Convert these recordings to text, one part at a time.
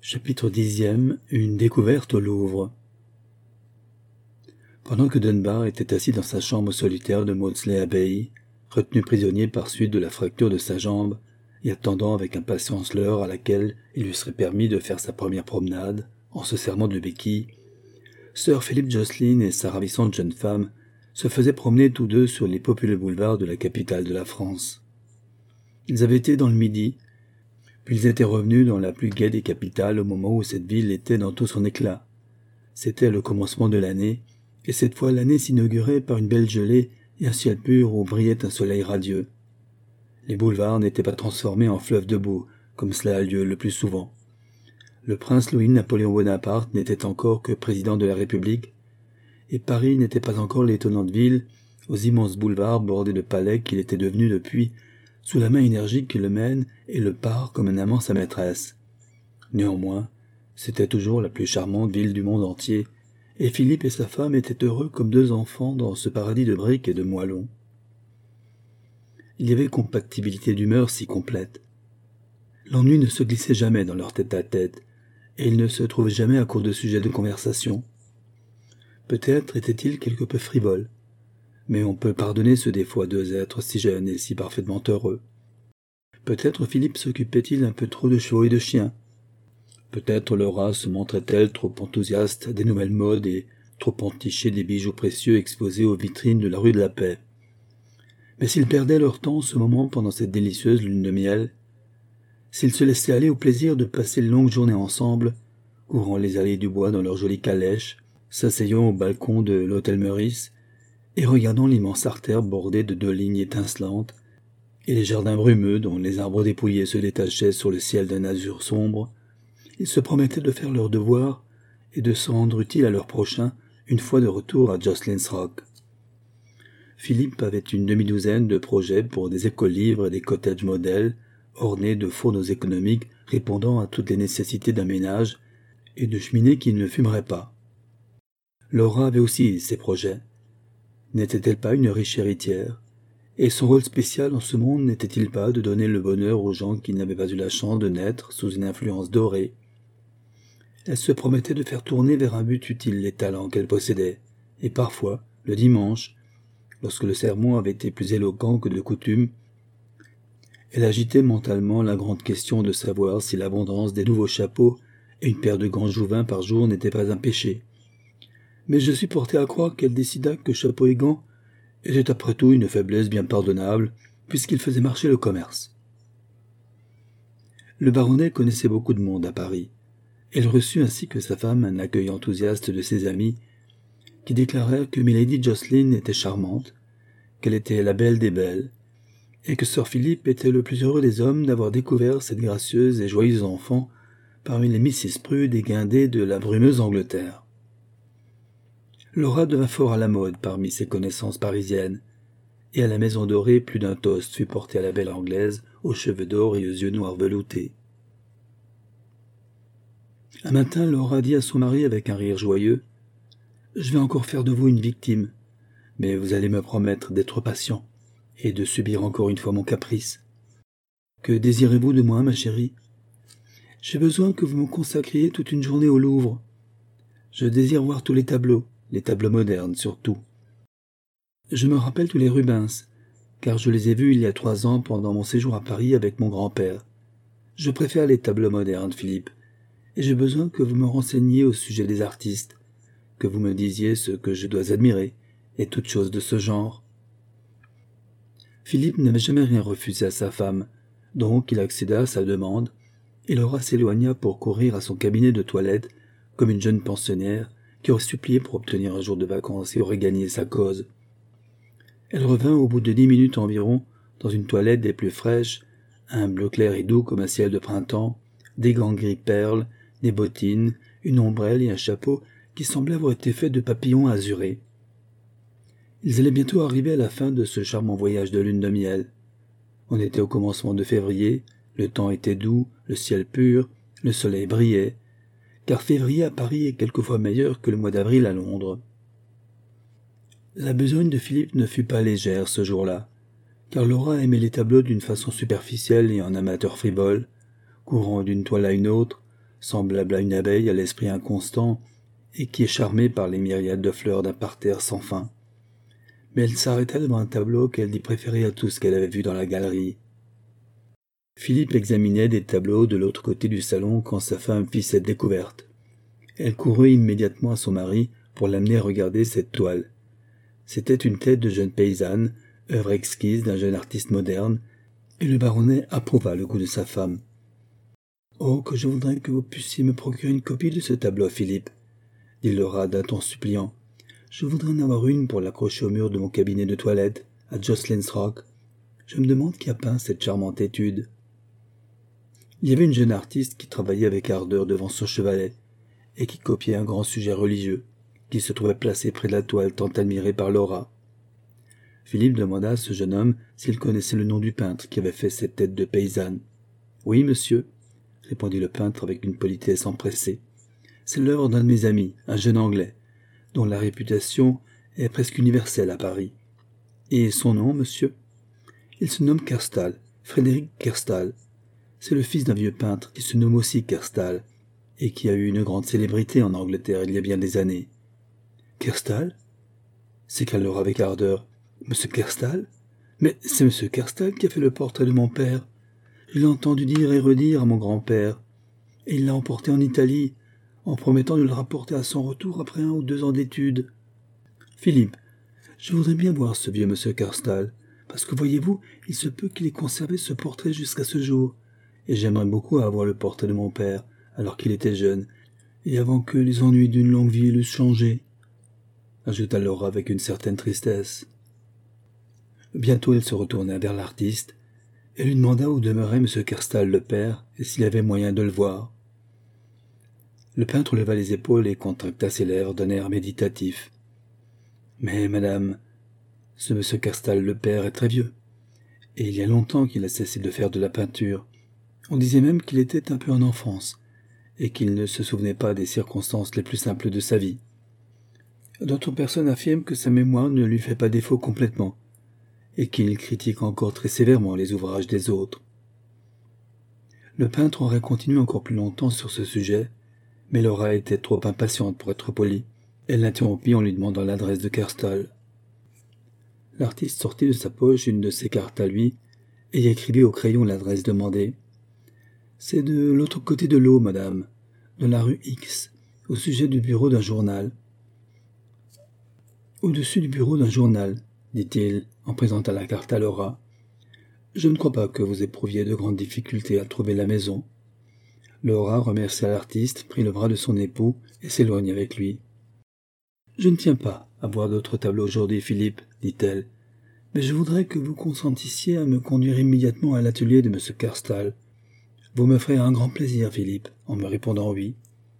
Chapitre 10e. Une découverte au Louvre. Pendant que Dunbar était assis dans sa chambre solitaire de Maudsley Abbey, retenu prisonnier par suite de la fracture de sa jambe, et attendant avec impatience l'heure à laquelle il lui serait permis de faire sa première promenade, en se servant de béquille, Sir Philip Jocelyn et sa ravissante jeune femme se faisaient promener tous deux sur les populeux boulevards de la capitale de la France. Ils avaient été dans le Midi, puis ils étaient revenus dans la plus gaie des capitales au moment où cette ville était dans tout son éclat. C'était le commencement de l'année, et cette fois l'année s'inaugurait par une belle gelée et un ciel pur où brillait un soleil radieux. Les boulevards n'étaient pas transformés en fleuves de boue, comme cela a lieu le plus souvent. Le prince Louis-Napoléon Bonaparte n'était encore que président de la République, et Paris n'était pas encore l'étonnante ville aux immenses boulevards bordés de palais qu'il était devenu depuis, sous la main énergique qui le mène et le part comme un amant sa maîtresse. Néanmoins, c'était toujours la plus charmante ville du monde entier, et Philippe et sa femme étaient heureux comme deux enfants dans ce paradis de briques et de moellons. Il y avait compatibilité d'humeur si complète. L'ennui ne se glissait jamais dans leur tête-à-tête, et ils ne se trouvaient jamais à court de sujets de conversation. Peut-être étaient-ils quelque peu frivoles, mais on peut pardonner ce défaut à deux êtres si jeunes et si parfaitement heureux. Peut-être Philippe s'occupait-il un peu trop de chevaux et de chiens. Peut-être Laura se montrait-elle trop enthousiaste des nouvelles modes et trop entichée des bijoux précieux exposés aux vitrines de la rue de la Paix. Mais s'ils perdaient leur temps en ce moment pendant cette délicieuse lune de miel, s'ils se laissaient aller au plaisir de passer une longue journée ensemble, courant les allées du bois dans leur jolie calèche, s'asseyant au balcon de l'hôtel Meurice, et regardant l'immense artère bordée de deux lignes étincelantes, et les jardins brumeux dont les arbres dépouillés se détachaient sur le ciel d'un azur sombre, ils se promettaient de faire leur devoir et de se rendre utiles à leur prochain une fois de retour à Jocelyn's Rock. Philippe avait une demi-douzaine de projets pour des écoles-livres et des cottages modèles, ornés de fourneaux économiques répondant à toutes les nécessités d'un ménage et de cheminées qui ne fumeraient pas. Laura avait aussi ses projets. N'était-elle pas une riche héritière? Et son rôle spécial en ce monde n'était-il pas de donner le bonheur aux gens qui n'avaient pas eu la chance de naître sous une influence dorée? Elle se promettait de faire tourner vers un but utile les talents qu'elle possédait, et parfois, le dimanche, lorsque le sermon avait été plus éloquent que de coutume, elle agitait mentalement la grande question de savoir si l'abondance des nouveaux chapeaux et une paire de gants jouvins par jour n'était pas un péché. Mais je suis porté à croire qu'elle décida que chapeau et gants était après tout une faiblesse bien pardonnable, puisqu'il faisait marcher le commerce. Le baronnet connaissait beaucoup de monde à Paris. Elle reçut ainsi que sa femme un accueil enthousiaste de ses amis, qui déclarèrent que Milady Jocelyn était charmante, qu'elle était la belle des belles, et que Sir Philip était le plus heureux des hommes d'avoir découvert cette gracieuse et joyeuse enfant parmi les Mrs. Prude et Guindet de la brumeuse Angleterre. Laura devint fort à la mode parmi ses connaissances parisiennes, et à la Maison Dorée plus d'un toast fut porté à la belle Anglaise aux cheveux d'or et aux yeux noirs veloutés. Un matin, Laura dit à son mari avec un rire joyeux : « Je vais encore faire de vous une victime, mais vous allez me promettre d'être patient et de subir encore une fois mon caprice. Que désirez-vous de moi, ma chérie ? J'ai besoin que vous me consacriez toute une journée au Louvre. Je désire voir tous les tableaux modernes surtout. Je me rappelle tous les Rubens, car je les ai vus il y a 3 ans pendant mon séjour à Paris avec mon grand-père. Je préfère les tableaux modernes, Philippe, et j'ai besoin que vous me renseigniez au sujet des artistes, que vous me disiez ce que je dois admirer, et toutes choses de ce genre. » Philippe n'avait jamais rien refusé à sa femme, donc il accéda à sa demande, et Laura s'éloigna pour courir à son cabinet de toilette comme une jeune pensionnaire qui aurait supplié pour obtenir un jour de vacances et aurait gagné sa cause. Elle revint au bout de 10 minutes environ, dans une toilette des plus fraîches, un bleu clair et doux comme un ciel de printemps, des gants gris perles, des bottines, une ombrelle et un chapeau qui semblaient avoir été faits de papillons azurés. Ils allaient bientôt arriver à la fin de ce charmant voyage de lune de miel. On était au commencement de février, le temps était doux, le ciel pur, le soleil brillait, car février à Paris est quelquefois meilleur que le mois d'avril à Londres. La besogne de Philippe ne fut pas légère ce jour-là, car Laura aimait les tableaux d'une façon superficielle et en amateur frivole, courant d'une toile à une autre, semblable à une abeille à l'esprit inconstant, et qui est charmée par les myriades de fleurs d'un parterre sans fin. Mais elle s'arrêta devant un tableau qu'elle dit préférer à tout ce qu'elle avait vu dans la galerie. Philippe examinait des tableaux de l'autre côté du salon quand sa femme fit cette découverte. Elle courut immédiatement à son mari pour l'amener à regarder cette toile. C'était une tête de jeune paysanne, œuvre exquise d'un jeune artiste moderne, et le baronnet approuva le goût de sa femme. « Oh, que je voudrais que vous puissiez me procurer une copie de ce tableau, Philippe, » dit Laura d'un ton suppliant. « Je voudrais en avoir une pour l'accrocher au mur de mon cabinet de toilette, à Jocelyn's Rock. Je me demande qui a peint cette charmante étude. » Il y avait une jeune artiste qui travaillait avec ardeur devant son chevalet, et qui copiait un grand sujet religieux, qui se trouvait placé près de la toile tant admirée par Laura. Philippe demanda à ce jeune homme s'il connaissait le nom du peintre qui avait fait cette tête de paysanne. « Oui, monsieur, » répondit le peintre avec une politesse empressée. « C'est l'œuvre d'un de mes amis, un jeune Anglais, dont la réputation est presque universelle à Paris. Et son nom, monsieur ? Il se nomme Kerstal, Frédéric Kerstal. C'est le fils d'un vieux peintre qui se nomme aussi Kerstal, et qui a eu une grande célébrité en Angleterre il y a bien des années. »« Kerstal » s'écria Laura avec ardeur. « Monsieur Kerstal ? Mais c'est monsieur Kerstal qui a fait le portrait de mon père. Je l'ai entendu dire et redire à mon grand-père, et il l'a emporté en Italie, en promettant de le rapporter à son retour après 1 ou 2 ans d'études. Philippe, je voudrais bien voir ce vieux monsieur Kerstal, parce que voyez-vous, il se peut qu'il ait conservé ce portrait jusqu'à ce jour, et j'aimerais beaucoup avoir le portrait de mon père, alors qu'il était jeune, et avant que les ennuis d'une longue vie l'eussent changé, » ajouta Laura avec une certaine tristesse. Bientôt elle se retourna vers l'artiste, et lui demanda où demeurait M. Kerstal le père, et s'il avait moyen de le voir. Le peintre leva les épaules et contracta ses lèvres d'un air méditatif. « Mais, madame, ce M. Kerstal le père est très vieux, et il y a longtemps qu'il a cessé de faire de la peinture. On disait même qu'il était un peu en enfance, et qu'il ne se souvenait pas des circonstances les plus simples de sa vie. D'autres personnes affirment que sa mémoire ne lui fait pas défaut complètement, et qu'il critique encore très sévèrement les ouvrages des autres. » Le peintre aurait continué encore plus longtemps sur ce sujet, mais Laura était trop impatiente pour être polie. Elle l'interrompit en lui demandant l'adresse de Kerstal. L'artiste sortit de sa poche une de ses cartes à lui, et y écrivit au crayon l'adresse demandée. « C'est de l'autre côté de l'eau, madame, de la rue X, au sujet du bureau d'un journal. »« Au-dessus du bureau d'un journal, » dit-il, en présentant la carte à Laura. « Je ne crois pas que vous éprouviez de grandes difficultés à trouver la maison. » Laura remercia l'artiste, prit le bras de son époux et s'éloigna avec lui. « Je ne tiens pas à voir d'autres tableaux aujourd'hui, Philippe, dit-elle, mais je voudrais que vous consentissiez à me conduire immédiatement à l'atelier de M. Kerstal. Vous me ferez un grand plaisir, Philippe, en me répondant oui. »«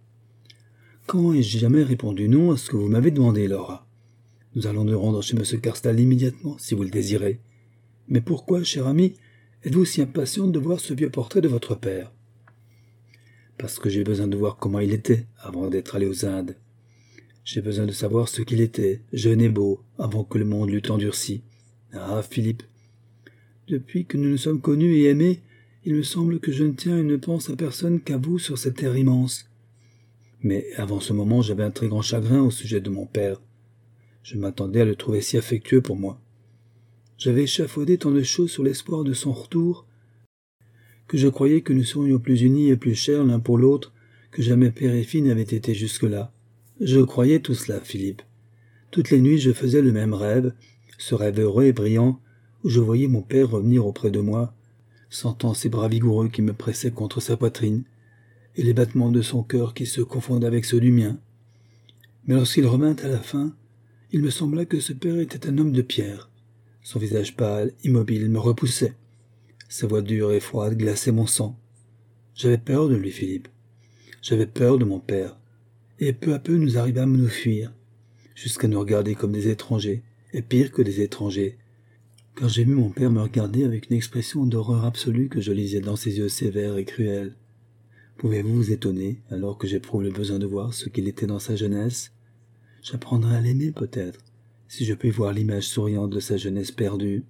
Quand ai-je jamais répondu non à ce que vous m'avez demandé, Laura ? Nous allons nous rendre chez M. Kerstal immédiatement, si vous le désirez. Mais pourquoi, cher ami, êtes-vous si impatiente de voir ce vieux portrait de votre père ? » ?»« Parce que j'ai besoin de voir comment il était avant d'être allé aux Indes. J'ai besoin de savoir ce qu'il était, jeune et beau, avant que le monde l'eût endurci. Ah, Philippe, depuis que nous nous sommes connus et aimés, il me semble que je ne tiens et ne pense à personne qu'à vous sur cette terre immense. Mais avant ce moment, j'avais un très grand chagrin au sujet de mon père. Je m'attendais à le trouver si affectueux pour moi. J'avais échafaudé tant de choses sur l'espoir de son retour, que je croyais que nous serions plus unis et plus chers l'un pour l'autre que jamais père et fille n'avaient été jusque-là. Je croyais tout cela, Philippe. Toutes les nuits, je faisais le même rêve, ce rêve heureux et brillant, où je voyais mon père revenir auprès de moi, sentant ses bras vigoureux qui me pressaient contre sa poitrine, et les battements de son cœur qui se confondaient avec ceux du mien. Mais lorsqu'il revint à la fin, il me sembla que ce père était un homme de pierre. Son visage pâle, immobile, me repoussait. Sa voix dure et froide glaçait mon sang. J'avais peur de lui, Philippe. J'avais peur de mon père. Et peu à peu, nous arrivâmes à nous fuir, jusqu'à nous regarder comme des étrangers, et pire que des étrangers, quand j'ai vu mon père me regarder avec une expression d'horreur absolue que je lisais dans ses yeux sévères et cruels. Pouvez-vous vous étonner, alors que j'éprouve le besoin de voir ce qu'il était dans sa jeunesse ? J'apprendrai à l'aimer, peut-être, si je puis voir l'image souriante de sa jeunesse perdue.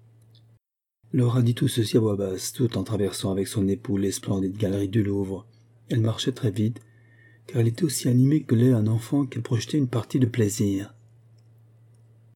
Laura dit tout ceci à voix basse, tout en traversant avec son époux les splendides galeries du Louvre, Elle marchait très vite, car elle était aussi animée que l'est un enfant qui projetait une partie de plaisir.